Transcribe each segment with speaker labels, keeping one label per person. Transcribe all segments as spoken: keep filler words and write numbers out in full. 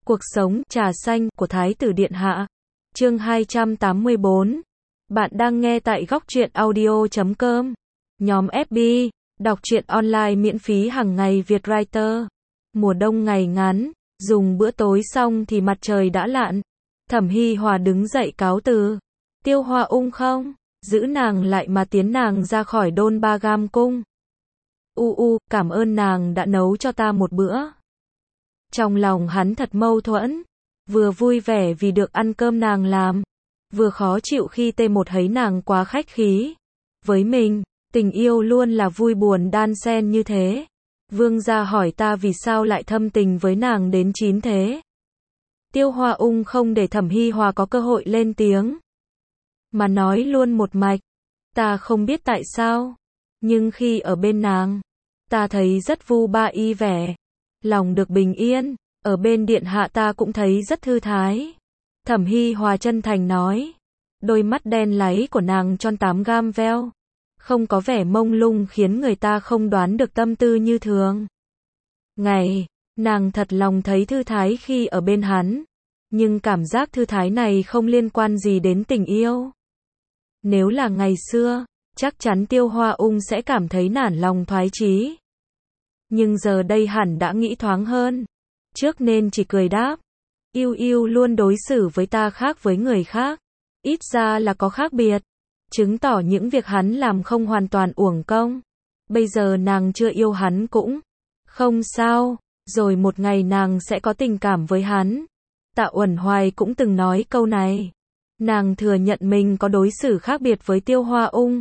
Speaker 1: Cuộc sống trà xanh của Thái tử Điện Hạ. Chương hai trăm tám mươi bốn. Bạn đang nghe tại góc truyện audio chấm com. Nhóm ép bê, đọc truyện online miễn phí hàng ngày Việt Writer. Mùa đông ngày ngắn, dùng bữa tối xong thì mặt trời đã lặn. Thẩm Hi Hòa đứng dậy cáo từ. Tiêu Hoa Ung không, giữ nàng lại mà tiến nàng ra khỏi Đôn Ba Gam cung. U u, cảm ơn nàng đã nấu cho ta một bữa. Trong lòng hắn thật mâu thuẫn, vừa vui vẻ vì được ăn cơm nàng làm, vừa khó chịu khi tê một thấy nàng quá khách khí. Với mình, tình yêu luôn là vui buồn đan xen như thế. Vương gia hỏi ta vì sao lại thâm tình với nàng đến chín thế. Tiêu Hoa Ung không để Thẩm Hi Hòa có cơ hội lên tiếng, mà nói luôn một mạch. Ta không biết tại sao, nhưng khi ở bên nàng, ta thấy rất vu ba y vẻ. Lòng được bình yên, ở bên điện hạ ta cũng thấy rất thư thái. Thẩm Hi Hòa chân thành nói. Đôi mắt đen láy của nàng tròn tám gam veo, không có vẻ mông lung khiến người ta không đoán được tâm tư như thường. Ngày, nàng thật lòng thấy thư thái khi ở bên hắn, nhưng cảm giác thư thái này không liên quan gì đến tình yêu. Nếu là ngày xưa, chắc chắn Tiêu Hoa Ung sẽ cảm thấy nản lòng thoái chí. Nhưng giờ đây hẳn đã nghĩ thoáng hơn. Trước nên chỉ cười đáp. Yêu yêu luôn đối xử với ta khác với người khác. Ít ra là có khác biệt. Chứng tỏ những việc hắn làm không hoàn toàn uổng công. Bây giờ nàng chưa yêu hắn cũng không sao. Rồi một ngày nàng sẽ có tình cảm với hắn. Tạ Uẩn Hoài cũng từng nói câu này. Nàng thừa nhận mình có đối xử khác biệt với Tiêu Hoa Ung.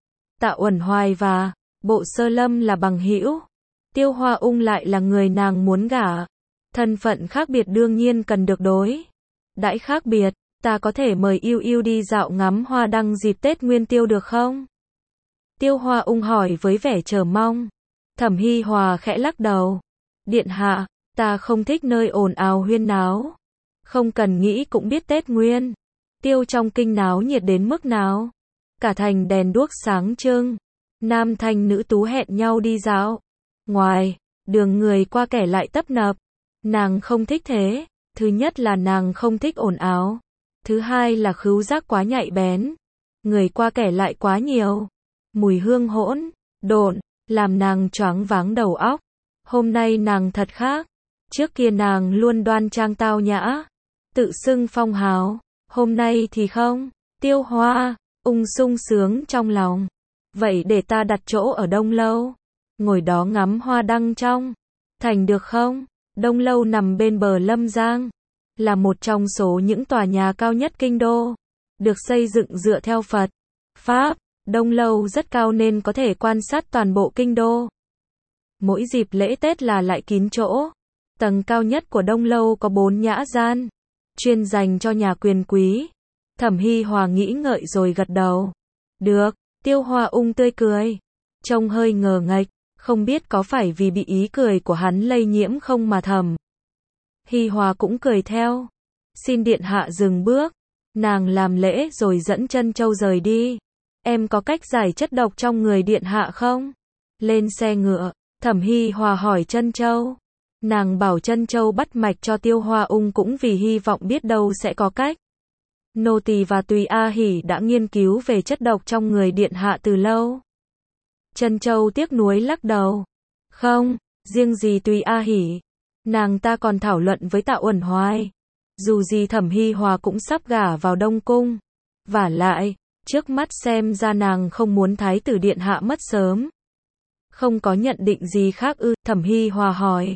Speaker 1: Tạ Uẩn Hoài và Bộ Sơ Lâm là bằng hữu. Tiêu Hoa Ung lại là người nàng muốn gả. Thân phận khác biệt đương nhiên cần được đối đãi khác biệt. Ta có thể mời yêu yêu đi dạo ngắm hoa đăng dịp Tết Nguyên Tiêu được không? Tiêu Hoa Ung hỏi với vẻ chờ mong. Thẩm Hi Hòa khẽ lắc đầu. Điện hạ, ta không thích nơi ồn ào huyên náo. Không cần nghĩ cũng biết Tết Nguyên Tiêu trong kinh náo nhiệt đến mức nào. Cả thành đèn đuốc sáng trưng. Nam thanh nữ tú hẹn nhau đi dạo. Ngoài đường người qua kẻ lại tấp nập. Nàng không thích thế. Thứ nhất là nàng không thích ồn ào. Thứ hai là khứu giác quá nhạy bén. Người qua kẻ lại quá nhiều. Mùi hương hỗn độn làm nàng choáng váng đầu óc. Hôm nay nàng thật khác. Trước kia nàng luôn đoan trang tao nhã, tự xưng phong hào. Hôm nay thì không. Tiêu Hoa Ung sung sướng trong lòng. Vậy để ta đặt chỗ ở Đông Lâu, ngồi đó ngắm hoa đăng trong thành được không? Đông Lâu nằm bên bờ Lâm Giang, là một trong số những tòa nhà cao nhất kinh đô, được xây dựng dựa theo Phật Pháp. Đông Lâu rất cao nên có thể quan sát toàn bộ kinh đô. Mỗi dịp lễ Tết là lại kín chỗ. Tầng cao nhất của Đông Lâu có bốn nhã gian, chuyên dành cho nhà quyền quý. Thẩm Hi Hòa nghĩ ngợi rồi gật đầu. Được. Tiêu Hoa Ung tươi cười, trông hơi ngờ nghệch, không biết có phải vì bị ý cười của hắn lây nhiễm không mà Thẩm Hi Hòa cũng cười theo. Xin điện hạ dừng bước. Nàng làm lễ rồi dẫn Trân Châu rời đi. Em có cách giải chất độc trong người điện hạ không? Lên xe ngựa, Thẩm Hi Hòa hỏi Trân Châu. Nàng bảo Trân Châu bắt mạch cho Tiêu Hoa Ung cũng vì hy vọng biết đâu sẽ có cách. Nô tỳ và Tùy A Hỉ đã nghiên cứu về chất độc trong người điện hạ từ lâu. Trân Châu tiếc nuối lắc đầu. Không, riêng gì Tùy A Hỉ. Nàng ta còn thảo luận với Tạ Uẩn Hoài. Dù gì Thẩm Hi Hòa cũng sắp gả vào Đông Cung. Vả lại, trước mắt xem ra nàng không muốn Thái tử điện hạ mất sớm. Không có nhận định gì khác ư? Thẩm Hi Hòa hỏi.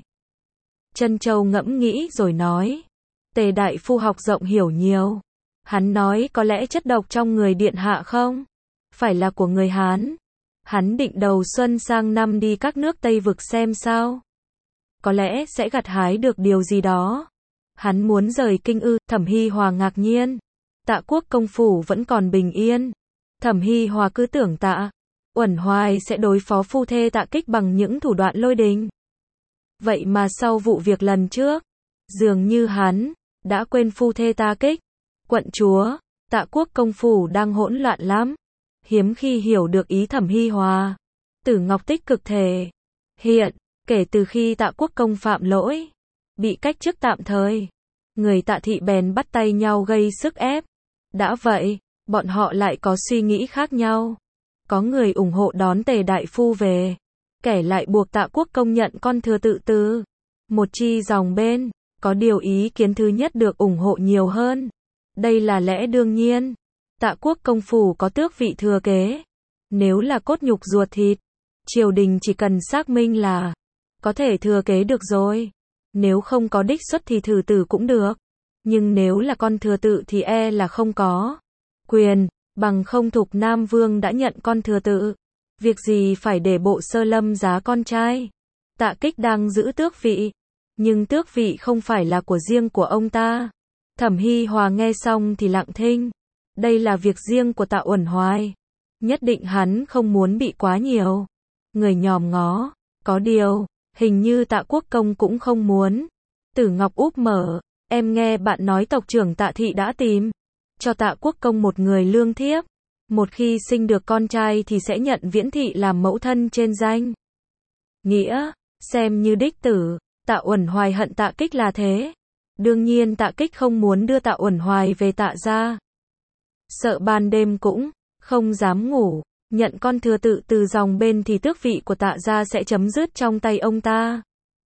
Speaker 1: Trân Châu ngẫm nghĩ rồi nói. Tề đại phu học rộng hiểu nhiều. Hắn nói có lẽ chất độc trong người điện hạ không phải là của người Hán. Hắn định đầu xuân sang năm đi các nước Tây vực xem sao. Có lẽ sẽ gặt hái được điều gì đó. Hắn muốn rời kinh ư? Thẩm Hi Hòa ngạc nhiên. Tạ Quốc công phủ vẫn còn bình yên. Thẩm Hi Hòa cứ tưởng Tạ Uẩn Hoài sẽ đối phó phu thê Tạ Kích bằng những thủ đoạn lôi đình. Vậy mà sau vụ việc lần trước, dường như hắn đã quên phu thê Tạ Kích. Quận chúa, Tạ Quốc công phủ đang hỗn loạn lắm. Hiếm khi hiểu được ý Thẩm Hi Hòa. Tử Ngọc tích cực thể hiện, kể từ khi Tạ Quốc công phạm lỗi, bị cách chức tạm thời, Người Tạ thị bèn bắt tay nhau gây sức ép. Đã vậy, bọn họ lại có suy nghĩ khác nhau. Có người ủng hộ đón Tề đại phu về, kẻ lại buộc Tạ Quốc công nhận con thừa tự từ một chi dòng bên. Có điều ý kiến thứ nhất được ủng hộ nhiều hơn. Đây là lẽ đương nhiên. Tạ Quốc công phủ có tước vị thừa kế. Nếu là cốt nhục ruột thịt, triều đình chỉ cần xác minh là có thể thừa kế được rồi. Nếu không có đích xuất thì thử tử cũng được. Nhưng nếu là con thừa tự thì e là không có quyền, bằng không Thục Nam Vương đã nhận con thừa tự. Việc gì phải để Bộ Sơ Lâm giá con trai. Tạ Kích đang giữ tước vị, nhưng tước vị không phải là của riêng của ông ta. Thẩm Hy Hòa nghe xong thì lặng thinh. Đây là việc riêng của Tạ Uẩn Hoài. Nhất định hắn không muốn bị quá nhiều người nhòm ngó. Có điều, hình như Tạ Quốc công cũng không muốn. Tử Ngọc úp mở, em nghe bạn nói tộc trưởng Tạ thị đã tìm cho Tạ Quốc công một người lương thiếp. Một khi sinh được con trai thì sẽ nhận Viễn thị làm mẫu thân trên danh nghĩa, xem như đích tử. Tạ Uẩn Hoài hận Tạ Kích là thế. Đương nhiên Tạ Kích không muốn đưa Tạ Uẩn Hoài về Tạ gia. Sợ ban đêm cũng không dám ngủ. Nhận con thừa tự từ dòng bên thì tước vị của Tạ gia sẽ chấm dứt trong tay ông ta.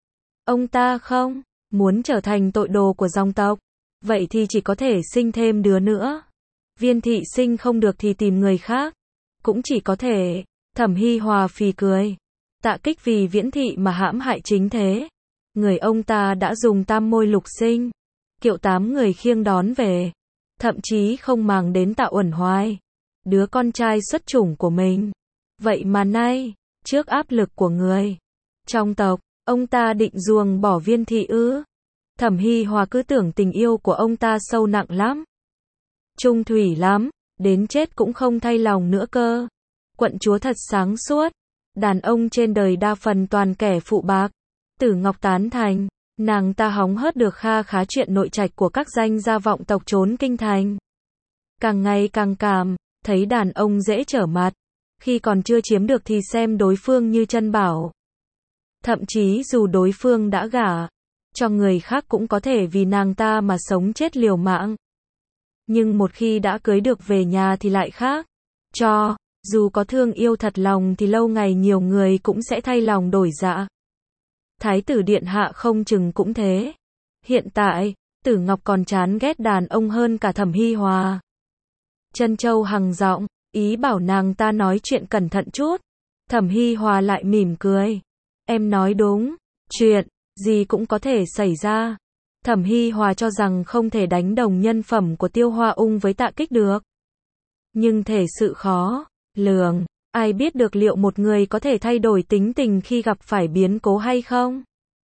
Speaker 1: Ông ta không muốn trở thành tội đồ của dòng tộc. Vậy thì chỉ có thể sinh thêm đứa nữa. Viên thị sinh không được thì tìm người khác. Cũng chỉ có thể. Thẩm Hy Hòa phì cười. Tạ Kích vì Viễn thị mà hãm hại chính thế. Người ông ta đã dùng tam môi lục sinh, kiệu tám người khiêng đón về. Thậm chí không màng đến Tạ Uẩn Hoài, đứa con trai xuất chủng của mình. Vậy mà nay, trước áp lực của người trong tộc, ông ta định ruồng bỏ Viên thị ư? Thẩm Hy Hòa cứ tưởng tình yêu của ông ta sâu nặng lắm, trung thủy lắm, đến chết cũng không thay lòng nữa cơ. Quận chúa thật sáng suốt. Đàn ông trên đời đa phần toàn kẻ phụ bạc. Tử Ngọc tán thành. Nàng ta hóng hớt được kha khá chuyện nội trạch của các danh gia vọng tộc trốn kinh thành. Càng ngày càng cảm thấy đàn ông dễ trở mặt. Khi còn chưa chiếm được thì xem đối phương như chân bảo. Thậm chí dù đối phương đã gả cho người khác cũng có thể vì nàng ta mà sống chết liều mạng. Nhưng một khi đã cưới được về nhà thì lại khác. Cho dù có thương yêu thật lòng thì lâu ngày nhiều người cũng sẽ thay lòng đổi dạ. Thái tử điện hạ không chừng cũng thế. Hiện tại, Tử Ngọc còn chán ghét đàn ông hơn cả Thẩm Hy Hòa. Trân Châu hằng giọng, ý bảo nàng ta nói chuyện cẩn thận chút. Thẩm Hy Hòa lại mỉm cười. Em nói đúng, chuyện gì cũng có thể xảy ra. Thẩm Hy Hòa cho rằng không thể đánh đồng nhân phẩm của Tiêu Hoa Ung với Tạ Kích được. Nhưng thể sự khó lường, ai biết được liệu một người có thể thay đổi tính tình khi gặp phải biến cố hay không?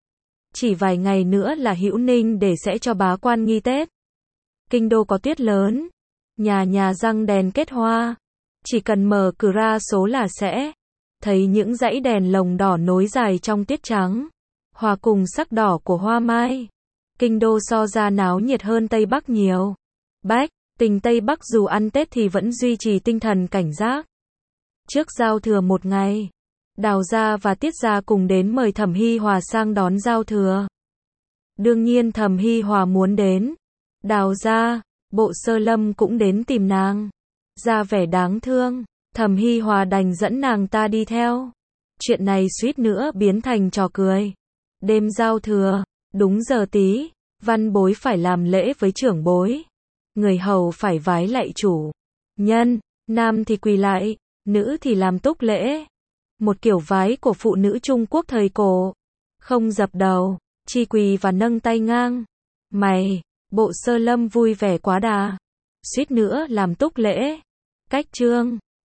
Speaker 1: Chỉ vài ngày nữa là Hữu Ninh để sẽ cho bá quan nghi Tết. Kinh đô có tuyết lớn, nhà nhà răng đèn kết hoa. Chỉ cần mở cửa ra số là sẽ thấy những dãy đèn lồng đỏ nối dài trong tuyết trắng, hòa cùng sắc đỏ của hoa mai. Kinh đô so ra náo nhiệt hơn Tây Bắc nhiều. Bách tình Tây Bắc dù ăn Tết thì vẫn duy trì tinh thần cảnh giác. Trước giao thừa một ngày, Đào gia và Tiết gia cùng đến mời Thẩm Hy Hòa sang đón giao thừa. Đương nhiên Thẩm Hy Hòa muốn đến. Đào gia, Bộ Sơ Lâm cũng đến tìm nàng. Ra vẻ đáng thương, Thẩm Hy Hòa đành dẫn nàng ta đi theo. Chuyện này suýt nữa biến thành trò cười. Đêm giao thừa, đúng giờ tí, văn bối phải làm lễ với trưởng bối. Người hầu phải vái lạy chủ nhân, nam thì quỳ lại, nữ thì làm túc lễ. Một kiểu vái của phụ nữ Trung Quốc thời cổ. Không dập đầu, chi quỳ và nâng tay ngang. Mày, Bộ Sơ Lâm vui vẻ quá đà. Suýt nữa làm túc lễ. Cách trương.